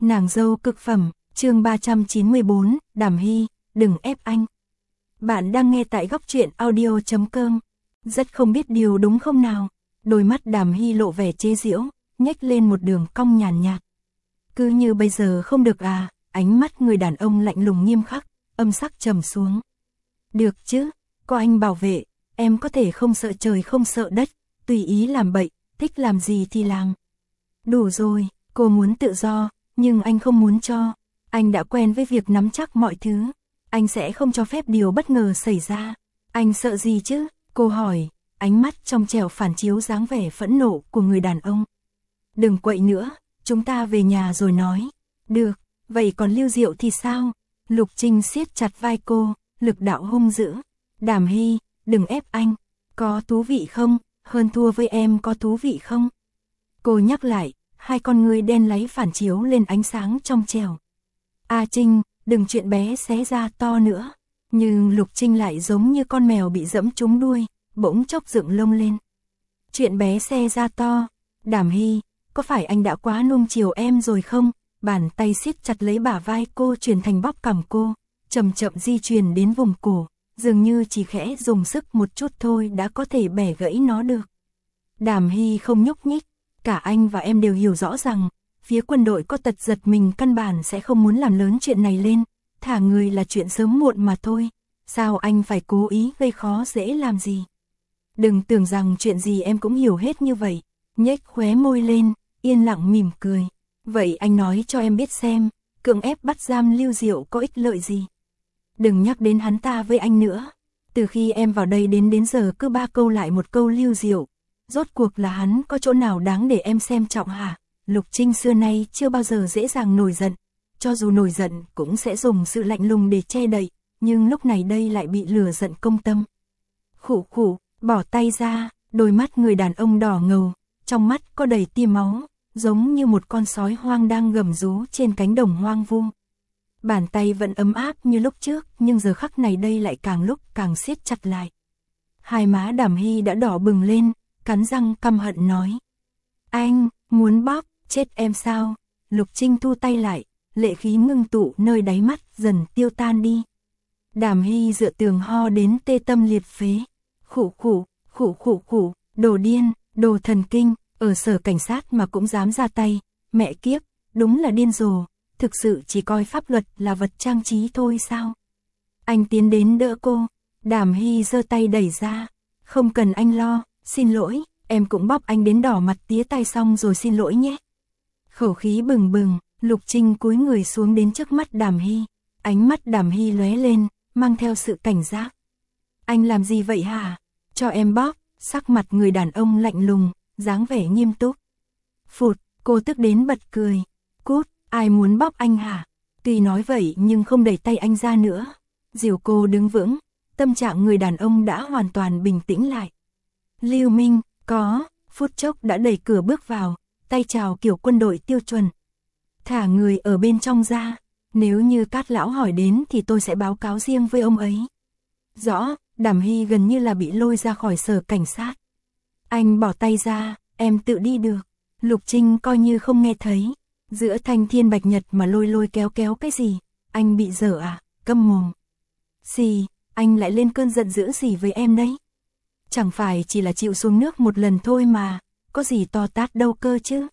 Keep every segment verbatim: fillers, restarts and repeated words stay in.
Nàng dâu cực phẩm, chương ba trăm chín mươi bốn, Đàm Hy, đừng ép anh. Bạn đang nghe tại góc truyện audio chấm com. Rất không biết điều đúng không nào? Đôi mắt Đàm Hy lộ vẻ chế giễu, nhếch lên một đường cong nhàn nhạt. Cứ như bây giờ không được à? Ánh mắt người đàn ông lạnh lùng nghiêm khắc, âm sắc trầm xuống. Được chứ, có anh bảo vệ, em có thể không sợ trời không sợ đất, tùy ý làm bậy, thích làm gì thì làm. Đủ rồi, cô muốn tự do, nhưng anh không muốn cho. Anh đã quen với việc nắm chắc mọi thứ. Anh sẽ không cho phép điều bất ngờ xảy ra. Anh sợ gì chứ? Cô hỏi, ánh mắt trong trẻo phản chiếu dáng vẻ phẫn nộ của người đàn ông. Đừng quậy nữa, chúng ta về nhà rồi nói. Được, vậy còn Lưu Diệu thì sao? Lục Trinh siết chặt vai cô, lực đạo hung dữ. Đàm Hy, đừng ép anh. Có thú vị không? Hơn thua với em có thú vị không? Cô nhắc lại, hai con ngươi đen láy phản chiếu lên ánh sáng trong trẻo. A Trinh, đừng chuyện bé xé ra to nữa. Nhưng Lục Trinh lại giống như con mèo bị dẫm trúng đuôi, bỗng chốc dựng lông lên. Chuyện bé xé ra to. Đàm Hy, có phải anh đã quá nuông chiều em rồi không? Bàn tay siết chặt lấy bả vai cô chuyển thành bóp cằm cô, chậm chậm di chuyển đến vùng cổ, dường như chỉ khẽ dùng sức một chút thôi đã có thể bẻ gãy nó được. Đàm Hy không nhúc nhích, cả anh và em đều hiểu rõ rằng, phía quân đội có tật giật mình căn bản sẽ không muốn làm lớn chuyện này lên, thả người là chuyện sớm muộn mà thôi, sao anh phải cố ý gây khó dễ làm gì? Đừng tưởng rằng chuyện gì em cũng hiểu hết như vậy, nhếch khóe môi lên, yên lặng mỉm cười. Vậy anh nói cho em biết xem, cưỡng ép bắt giam Lưu Diệu có ích lợi gì? Đừng nhắc đến hắn ta với anh nữa. Từ khi em vào đây đến đến giờ cứ ba câu lại một câu Lưu Diệu. Rốt cuộc là hắn có chỗ nào đáng để em xem trọng hả? Lục Trinh xưa nay chưa bao giờ dễ dàng nổi giận. Cho dù nổi giận cũng sẽ dùng sự lạnh lùng để che đậy. Nhưng lúc này đây lại bị lừa giận công tâm. Khụ khụ, bỏ tay ra, đôi mắt người đàn ông đỏ ngầu. Trong mắt có đầy tia máu, giống như một con sói hoang đang gầm rú trên cánh đồng hoang vu. Bàn tay vẫn ấm áp như lúc trước, nhưng giờ khắc này đây lại càng lúc càng siết chặt lại. Hai má Đàm Hy đã đỏ bừng lên, cắn răng căm hận nói. Anh, muốn bóp, chết em sao? Lục Trinh thu tay lại, lệ khí ngưng tụ nơi đáy mắt dần tiêu tan đi. Đàm Hy dựa tường ho đến tê tâm liệt phế. Khụ khụ, khụ khụ khụ, đồ điên, đồ thần kinh, ở sở cảnh sát mà cũng dám ra tay, mẹ kiếp, đúng là điên rồ. Thực sự chỉ coi pháp luật là vật trang trí thôi sao? Anh tiến đến đỡ cô, Đàm Hy giơ tay đẩy ra. Không cần anh lo, xin lỗi, em cũng bóp anh đến đỏ mặt tía tay xong rồi xin lỗi nhé. Khẩu khí bừng bừng, Lục Trinh cúi người xuống đến trước mắt Đàm Hy. Ánh mắt Đàm Hy lóe lên, mang theo sự cảnh giác. Anh làm gì vậy hả? Cho em bóp, sắc mặt người đàn ông lạnh lùng, dáng vẻ nghiêm túc. Phụt, cô tức đến bật cười. Cút. Ai muốn bóp anh hả? Tuy nói vậy nhưng không đẩy tay anh ra nữa. Dìu cô đứng vững, tâm trạng người đàn ông đã hoàn toàn bình tĩnh lại. Lưu Minh, có, phút chốc đã đẩy cửa bước vào, tay chào kiểu quân đội tiêu chuẩn. Thả người ở bên trong ra, nếu như Cát lão hỏi đến thì tôi sẽ báo cáo riêng với ông ấy. Rõ, Đàm Hy gần như là bị lôi ra khỏi sở cảnh sát. Anh bỏ tay ra, em tự đi được. Lục Trinh coi như không nghe thấy. Giữa thanh thiên bạch nhật mà lôi lôi kéo kéo cái gì? Anh bị dở à? Câm mồm. Gì? Anh lại lên cơn giận dữ gì với em đấy? Chẳng phải chỉ là chịu xuống nước một lần thôi mà, có gì to tát đâu cơ chứ?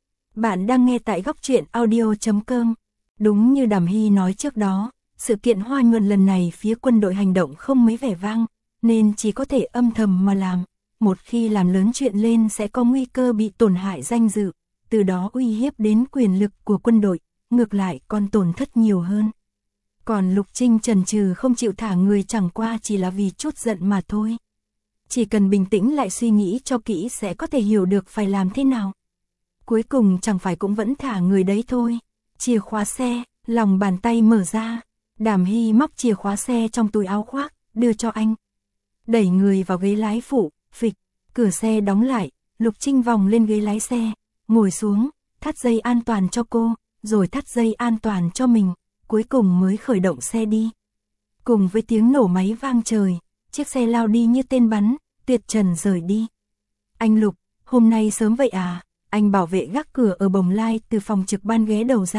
Bạn đang nghe tại góc truyện audio chấm com. Đúng như Đàm Hy nói trước đó, sự kiện Hoa Nhuận lần này phía quân đội hành động không mấy vẻ vang, nên chỉ có thể âm thầm mà làm. Một khi làm lớn chuyện lên sẽ có nguy cơ bị tổn hại danh dự. Từ đó uy hiếp đến quyền lực của quân đội, ngược lại còn tổn thất nhiều hơn. Còn Lục Trinh chần chừ không chịu thả người chẳng qua chỉ là vì chút giận mà thôi. Chỉ cần bình tĩnh lại suy nghĩ cho kỹ sẽ có thể hiểu được phải làm thế nào. Cuối cùng chẳng phải cũng vẫn thả người đấy thôi. Chìa khóa xe, lòng bàn tay mở ra. Đàm Hy móc chìa khóa xe trong túi áo khoác, đưa cho anh. Đẩy người vào ghế lái phụ, phịch, cửa xe đóng lại, Lục Trinh vòng lên ghế lái xe. Ngồi xuống, thắt dây an toàn cho cô, rồi thắt dây an toàn cho mình, cuối cùng mới khởi động xe đi. Cùng với tiếng nổ máy vang trời, chiếc xe lao đi như tên bắn, tuyệt trần rời đi. Anh Lục, hôm nay sớm vậy à? Anh bảo vệ gác cửa ở Bồng Lai từ phòng trực ban ghé đầu ra,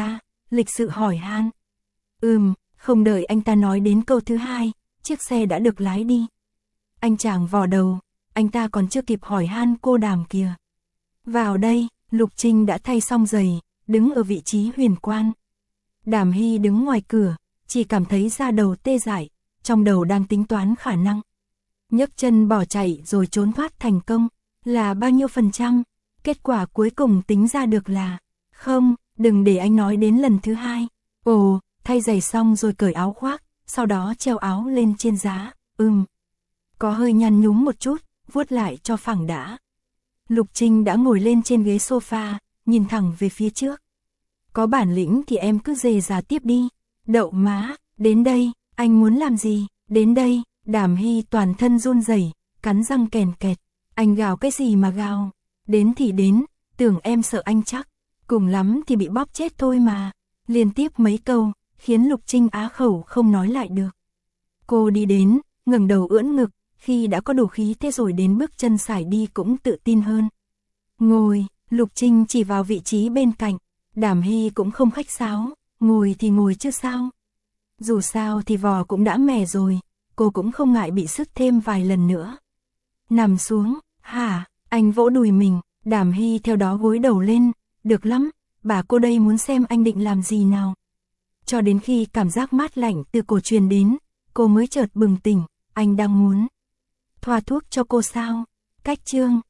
lịch sự hỏi han. Ừm, không đợi anh ta nói đến câu thứ hai, chiếc xe đã được lái đi. Anh chàng vò đầu, anh ta còn chưa kịp hỏi han cô Đàm kìa. Vào đây, Lục Trinh đã thay xong giày, đứng ở vị trí huyền quan. Đàm Hy đứng ngoài cửa, chỉ cảm thấy da đầu tê dại, trong đầu đang tính toán khả năng. Nhấc chân bỏ chạy rồi trốn thoát thành công, là bao nhiêu phần trăm? Kết quả cuối cùng tính ra được là, không, đừng để anh nói đến lần thứ hai. Ồ, thay giày xong rồi cởi áo khoác, sau đó treo áo lên trên giá, ừm. Có hơi nhăn nhúm một chút, vuốt lại cho phẳng đã. Lục Trinh đã ngồi lên trên ghế sofa, nhìn thẳng về phía trước. Có bản lĩnh thì em cứ dề dà tiếp đi. Đậu má, đến đây, anh muốn làm gì? Đến đây, Đàm Hy toàn thân run rẩy, cắn răng kèn kẹt. Anh gào cái gì mà gào? Đến thì đến, tưởng em sợ anh chắc. Cùng lắm thì bị bóp chết thôi mà. Liên tiếp mấy câu, khiến Lục Trinh á khẩu không nói lại được. Cô đi đến, ngẩng đầu ưỡn ngực, khi đã có đủ khí thế rồi đến bước chân sải đi cũng tự tin hơn. Ngồi, Lục Trinh chỉ vào vị trí bên cạnh. Đàm Hy cũng không khách sáo, ngồi thì ngồi chứ sao. Dù sao thì vò cũng đã mẻ rồi, cô cũng không ngại bị sứt thêm vài lần nữa. Nằm xuống, hả, anh vỗ đùi mình, Đàm Hy theo đó gối đầu lên, được lắm, bà cô đây muốn xem anh định làm gì nào. Cho đến khi cảm giác mát lạnh từ cổ truyền đến, cô mới chợt bừng tỉnh, anh đang muốn thoa thuốc cho cô sao? Cách chương